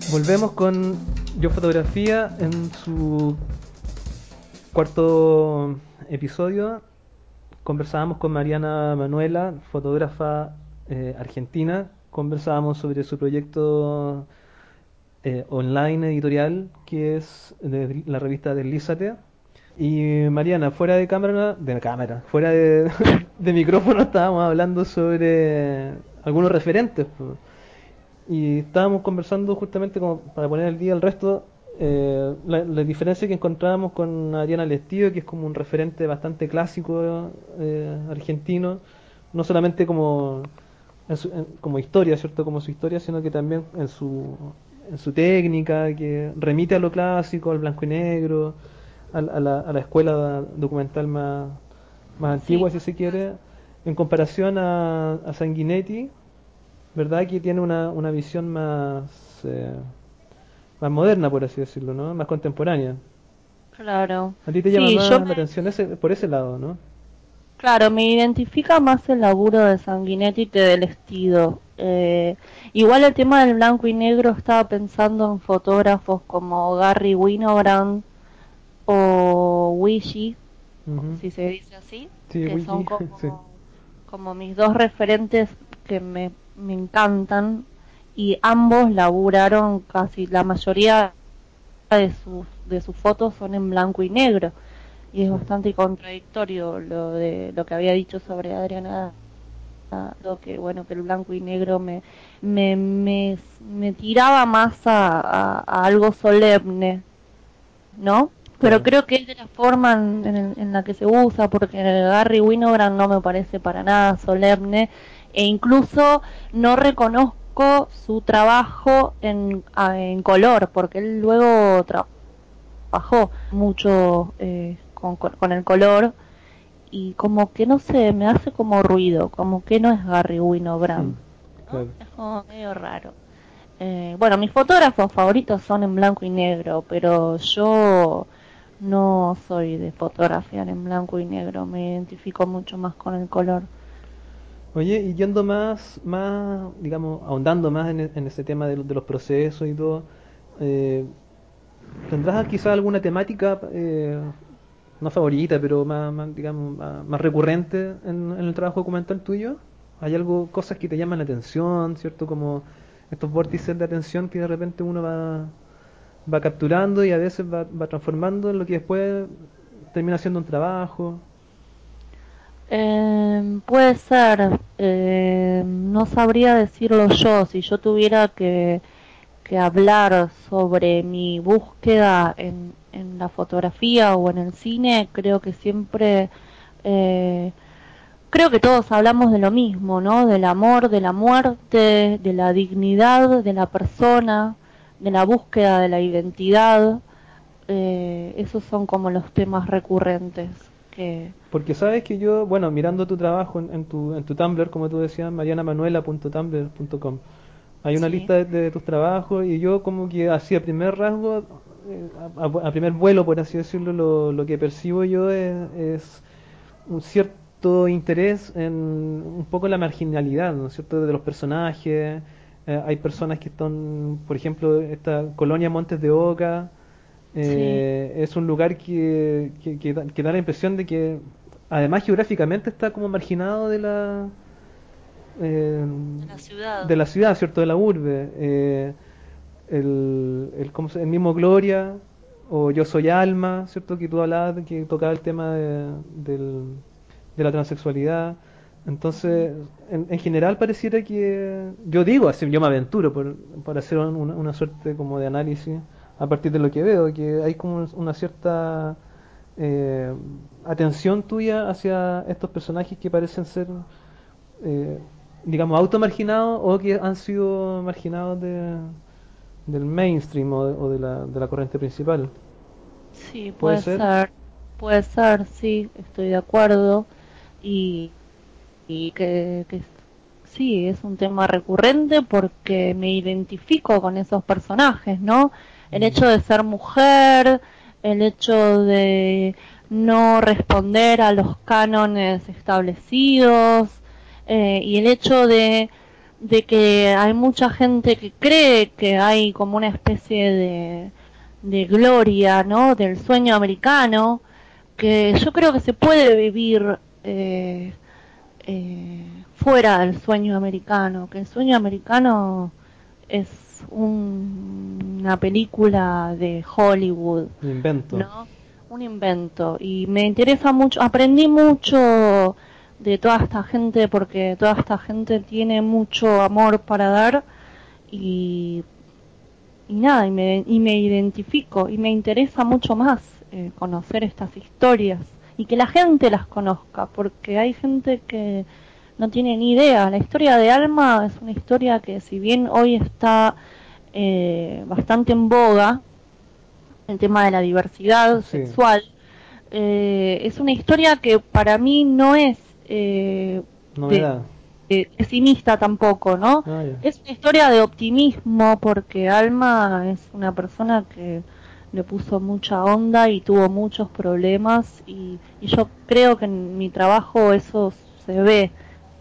Volvemos con Yo Fotografía en su cuarto episodio. Conversábamos con Mariana Manuela, fotógrafa argentina. Conversábamos sobre su proyecto online editorial, que es de la revista Deslízate. Y Mariana, fuera de micrófono, estábamos hablando sobre algunos referentes, po. Y estábamos conversando justamente como para poner al día el resto, la diferencia que encontrábamos con Adriana Lestío, que es como un referente bastante clásico argentino, no solamente como historia, ¿cierto? Como su historia, sino que también en su técnica, que remite a lo clásico, al blanco y negro, a la escuela documental más Sí, antigua, si se quiere, en comparación a Sanguinetti, ¿verdad? Que tiene una visión más moderna, por así decirlo, ¿no? Más contemporánea. claro. A ti te llama Sí, más la atención por ese lado, ¿no? claro, me identifica más el laburo de Sanguinetti que del estilo. Igual el tema del blanco y negro estaba pensando en fotógrafos como Gary Winogrand o Wishy, Ujú. si se dice así, Sí, que son Wiki, sí. como mis dos referentes que me encantan, y ambos laburaron casi la mayoría de sus fotos son en blanco y negro, y es Sí. bastante contradictorio lo que había dicho sobre Adriana, lo que bueno, que el blanco y negro me, me, me tiraba más a algo solemne, ¿no? Pero Claro. creo que es de la forma en la que se usa, porque Gary Winogrand no me parece para nada solemne, e incluso no reconozco su trabajo en color, porque él luego trabajó mucho con el color, y como que no sé, me hace como ruido, como que no es Gary Winogrand, ¿no? Claro. Es como medio raro. Bueno, mis fotógrafos favoritos son en blanco y negro, pero yo no soy de fotografiar en blanco y negro, me identifico mucho más con el color. Oye, y yendo digamos, ahondando más en ese tema de los procesos y todo, eh, ¿tendrás quizás alguna temática, no favorita, pero digamos, más recurrente en el trabajo documental tuyo? ¿Hay cosas que te llaman la atención, ¿cierto? Como estos vórtices de atención que de repente uno va capturando y a veces va transformando en lo que después termina siendo un trabajo. Puede ser, no sabría decirlo yo, si yo tuviera que hablar sobre mi búsqueda en la fotografía o en el cine, creo que siempre, eh, creo que todos hablamos de lo mismo, ¿no? Del amor, de la muerte, de la dignidad de la persona, de la búsqueda de la identidad. Esos son como los temas recurrentes que... Porque sabes que yo, bueno, mirando tu trabajo en tu Tumblr, como tú decías, marianamanuela.tumblr.com, hay una Sí. lista de tus trabajos y yo como que así a primer rasgo, a primer vuelo, por así decirlo, lo que percibo yo es un cierto interés en un poco la marginalidad, ¿no es cierto?, de los personajes. Hay personas que están, por ejemplo, esta colonia Montes de Oca, Sí, es un lugar que da la impresión de que además geográficamente está como marginado eh, de la ciudad. de la ciudad, ¿cierto? De la urbe. El mismo Gloria o Yo Soy Alma, ¿cierto? Que tú hablabas, que tocaba el tema de la transexualidad. Entonces, en general pareciera que, yo digo, así yo me aventuro por hacer una suerte como de análisis a partir de lo que veo, que hay como una cierta eh, atención tuya hacia estos personajes que parecen ser, eh, digamos, automarginados o que han sido marginados del mainstream o de la corriente principal. Sí, ¿Puede ser? puede ser, sí, estoy de acuerdo. Y, y que sí, es un tema recurrente porque me identifico con esos personajes, ¿no? El Mm. hecho de ser mujer, el hecho de no responder a los cánones establecidos, y el hecho de de que hay mucha gente que cree que hay como una especie de gloria, ¿no? Del sueño americano, que yo creo que se puede vivir fuera del sueño americano, que el sueño americano es una película de Hollywood, Un invento. ¿no? Un invento. Y me interesa mucho, aprendí mucho de toda esta gente porque toda esta gente tiene mucho amor para dar y, y nada, y me identifico y me interesa mucho más conocer estas historias y que la gente las conozca, porque hay gente que no tiene ni idea. La historia de Alma es una historia que si bien hoy está bastante en boga, el tema de la diversidad Sí, sexual, es una historia que para mí no es de, novedad. pesimista tampoco, ¿no? Ah, ya. Es una historia de optimismo porque Alma es una persona que le puso mucha onda y tuvo muchos problemas y yo creo que en mi trabajo eso se ve,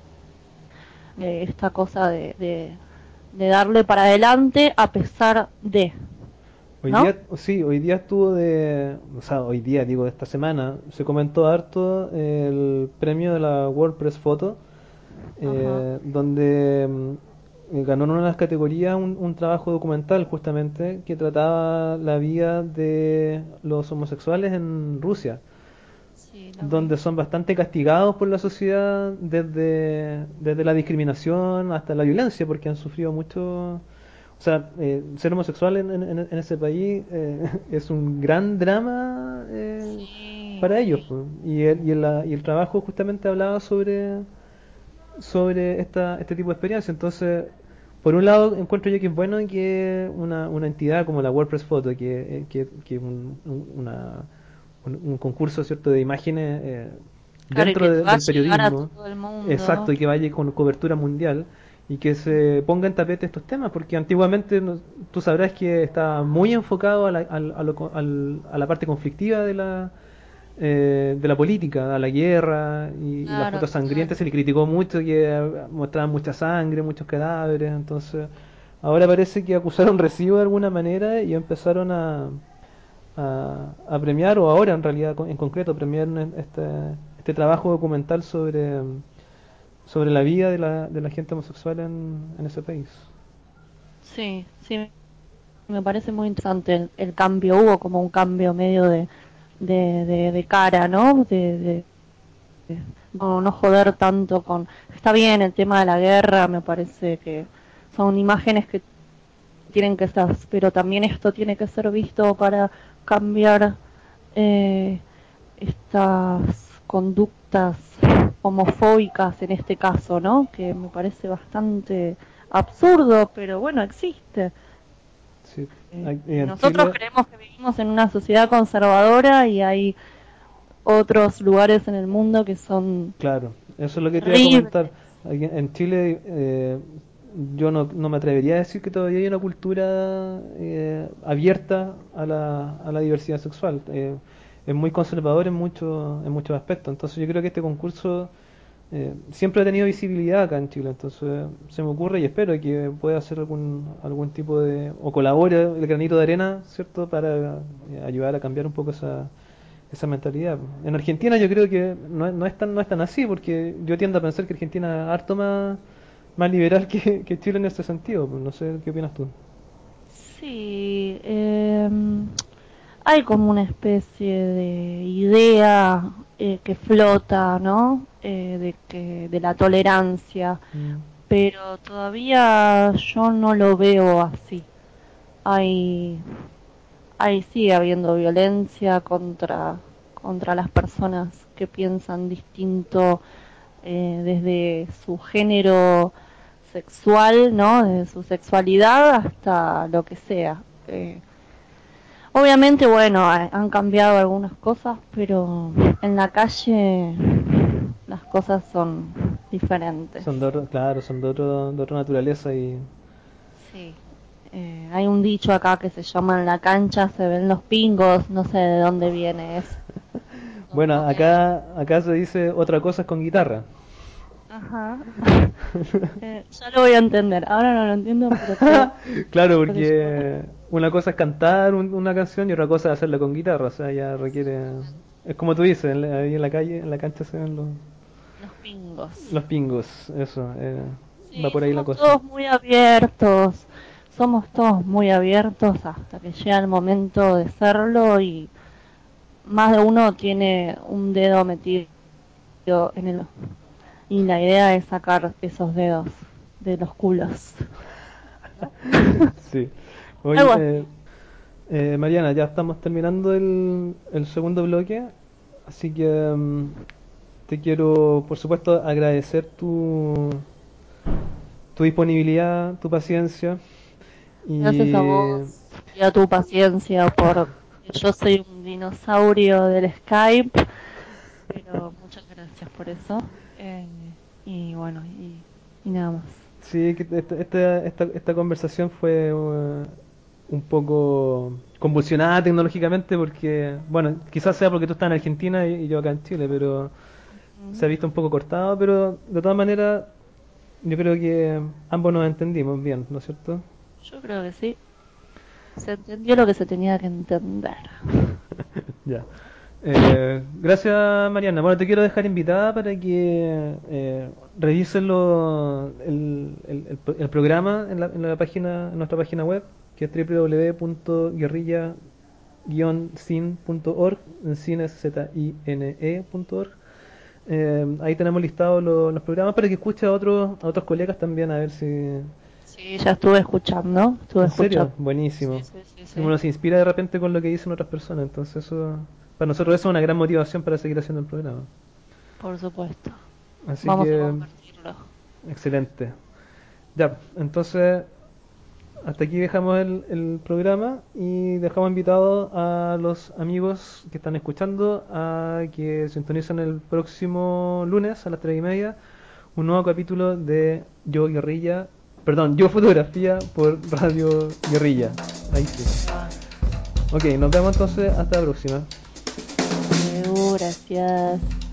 esta cosa de darle para adelante a pesar de, Hoy ¿no? día, sí, hoy día estuvo o sea, hoy día, digo, esta semana, se comentó harto el premio de la WordPress Photo, Ajá. donde ganó en una de las categorías un trabajo documental justamente que trataba la vida de los homosexuales en Rusia, Sí, lo vi. donde son bastante castigados por la sociedad desde la discriminación hasta la violencia, porque han sufrido mucho. O sea, ser homosexual en ese país es un gran drama Sí, para ellos, sí. pues. Y el trabajo justamente hablaba sobre este tipo de experiencia. Entonces, por un lado, encuentro yo que es bueno que una entidad como la WordPress Photo, que un concurso, ¿cierto?, de imágenes Claro, y dentro que te va a del llegar a periodismo, todo el exacto, mundo. y que vaya con cobertura mundial y que se ponga en tapete estos temas, porque antiguamente tú sabrás que estaba muy enfocado a la parte conflictiva de la política, a la guerra y las Claro, fotos sangrientas. Se le claro. criticó mucho que mostraban mucha sangre, muchos cadáveres. Entonces, ahora parece que acusaron recibo de alguna manera y empezaron a premiar, o ahora en realidad en concreto, premiar este trabajo documental sobre la vida de la gente homosexual en ese país. Sí, sí, me parece muy interesante el cambio. Hubo como un cambio medio de cara, ¿no? No, no joder tanto con... Está bien el tema de la guerra, me parece que son imágenes que tienen que estar, pero también esto tiene que ser visto para cambiar eh, estas conductas homofóbicas en este caso, ¿no? Que me parece bastante absurdo, pero bueno, existe. Sí. Y En nosotros Chile, creemos que vivimos en una sociedad conservadora y hay otros lugares en el mundo que son claro, eso es lo que te iba a terribles. comentar. Aquí en Chile, yo no me atrevería a decir que todavía hay una cultura abierta a la diversidad sexual. Es muy conservador en muchos aspectos. Entonces, yo creo que este concurso siempre ha tenido visibilidad acá en Chile. Entonces, se me ocurre y espero que pueda hacer algún tipo o colabore el granito de arena, ¿cierto?, para ayudar a cambiar un poco esa mentalidad. En Argentina yo creo que no es tan así, porque yo tiendo a pensar que Argentina es harto más liberal que Chile en ese sentido. No sé qué opinas tú. Sí, hay como una especie de idea que flota, ¿no? De la tolerancia, Mm, pero todavía yo no lo veo así. Hay, sigue habiendo violencia contra las personas que piensan distinto desde su género sexual, ¿no? Desde su sexualidad hasta lo que sea. Obviamente, bueno, han cambiado algunas cosas, pero en la calle las cosas son diferentes. claro, son de otra naturaleza y Sí. Hay un dicho acá que se llama en la cancha se ven los pingos, no sé de dónde viene eso. bueno, Como que acá se dice otra cosa con guitarra. Ajá. Ya lo voy a entender. Ahora no lo entiendo, pero Claro, creo que ya lo porque una cosa es cantar una canción y otra cosa es hacerla con guitarra, o sea, ya requiere... Es como tú dices, ahí en la calle, en la cancha se ven los pingos. los pingos, eso, va Sí, por ahí la somos cosa. todos muy abiertos. Somos todos muy abiertos hasta que llega el momento de serlo y más de uno tiene un dedo metido en el... Y la idea es sacar esos dedos de los culos, ¿no? Sí. Algo Oye, así. Mariana, ya estamos terminando el segundo bloque, así que te quiero, por supuesto, agradecer tu disponibilidad, tu paciencia Gracias a y vos y a tu paciencia por... Yo soy un dinosaurio del Skype, pero muchas gracias por eso. Y bueno, y nada más. sí, que esta conversación fue un poco convulsionada tecnológicamente porque, bueno, quizás sea porque tú estás en Argentina y yo acá en Chile, pero se ha visto un poco cortado, pero de todas maneras yo creo que ambos nos entendimos bien, ¿no es cierto? Yo creo que sí. Se entendió lo que se tenía que entender. Ya. Gracias, Mariana. Bueno, te quiero dejar invitada para que revises el programa en la página, en nuestra página web, que es www.guerrilla-sin.org, en cine es zine.org. Ahí tenemos listados los programas para que escuches a otros colegas también, a ver si... Sí, ya estuve escuchando. Estuve ¿En serio? escuchando. Buenísimo. Sí, sí, sí, Sí, sí. uno se inspira de repente con lo que dicen otras personas, entonces eso, para nosotros eso es una gran motivación para seguir haciendo el programa. Por supuesto. Así Vamos a que, compartirlo. excelente. Ya, entonces hasta aquí dejamos el programa y dejamos invitados a los amigos que están escuchando a que sintonicen el próximo lunes a las 3:30 un nuevo capítulo de Yo Guerrilla, perdón, Yo Fotografía por Radio Guerrilla. Ahí sí. Ah, Ok, nos vemos entonces hasta la próxima. gracias.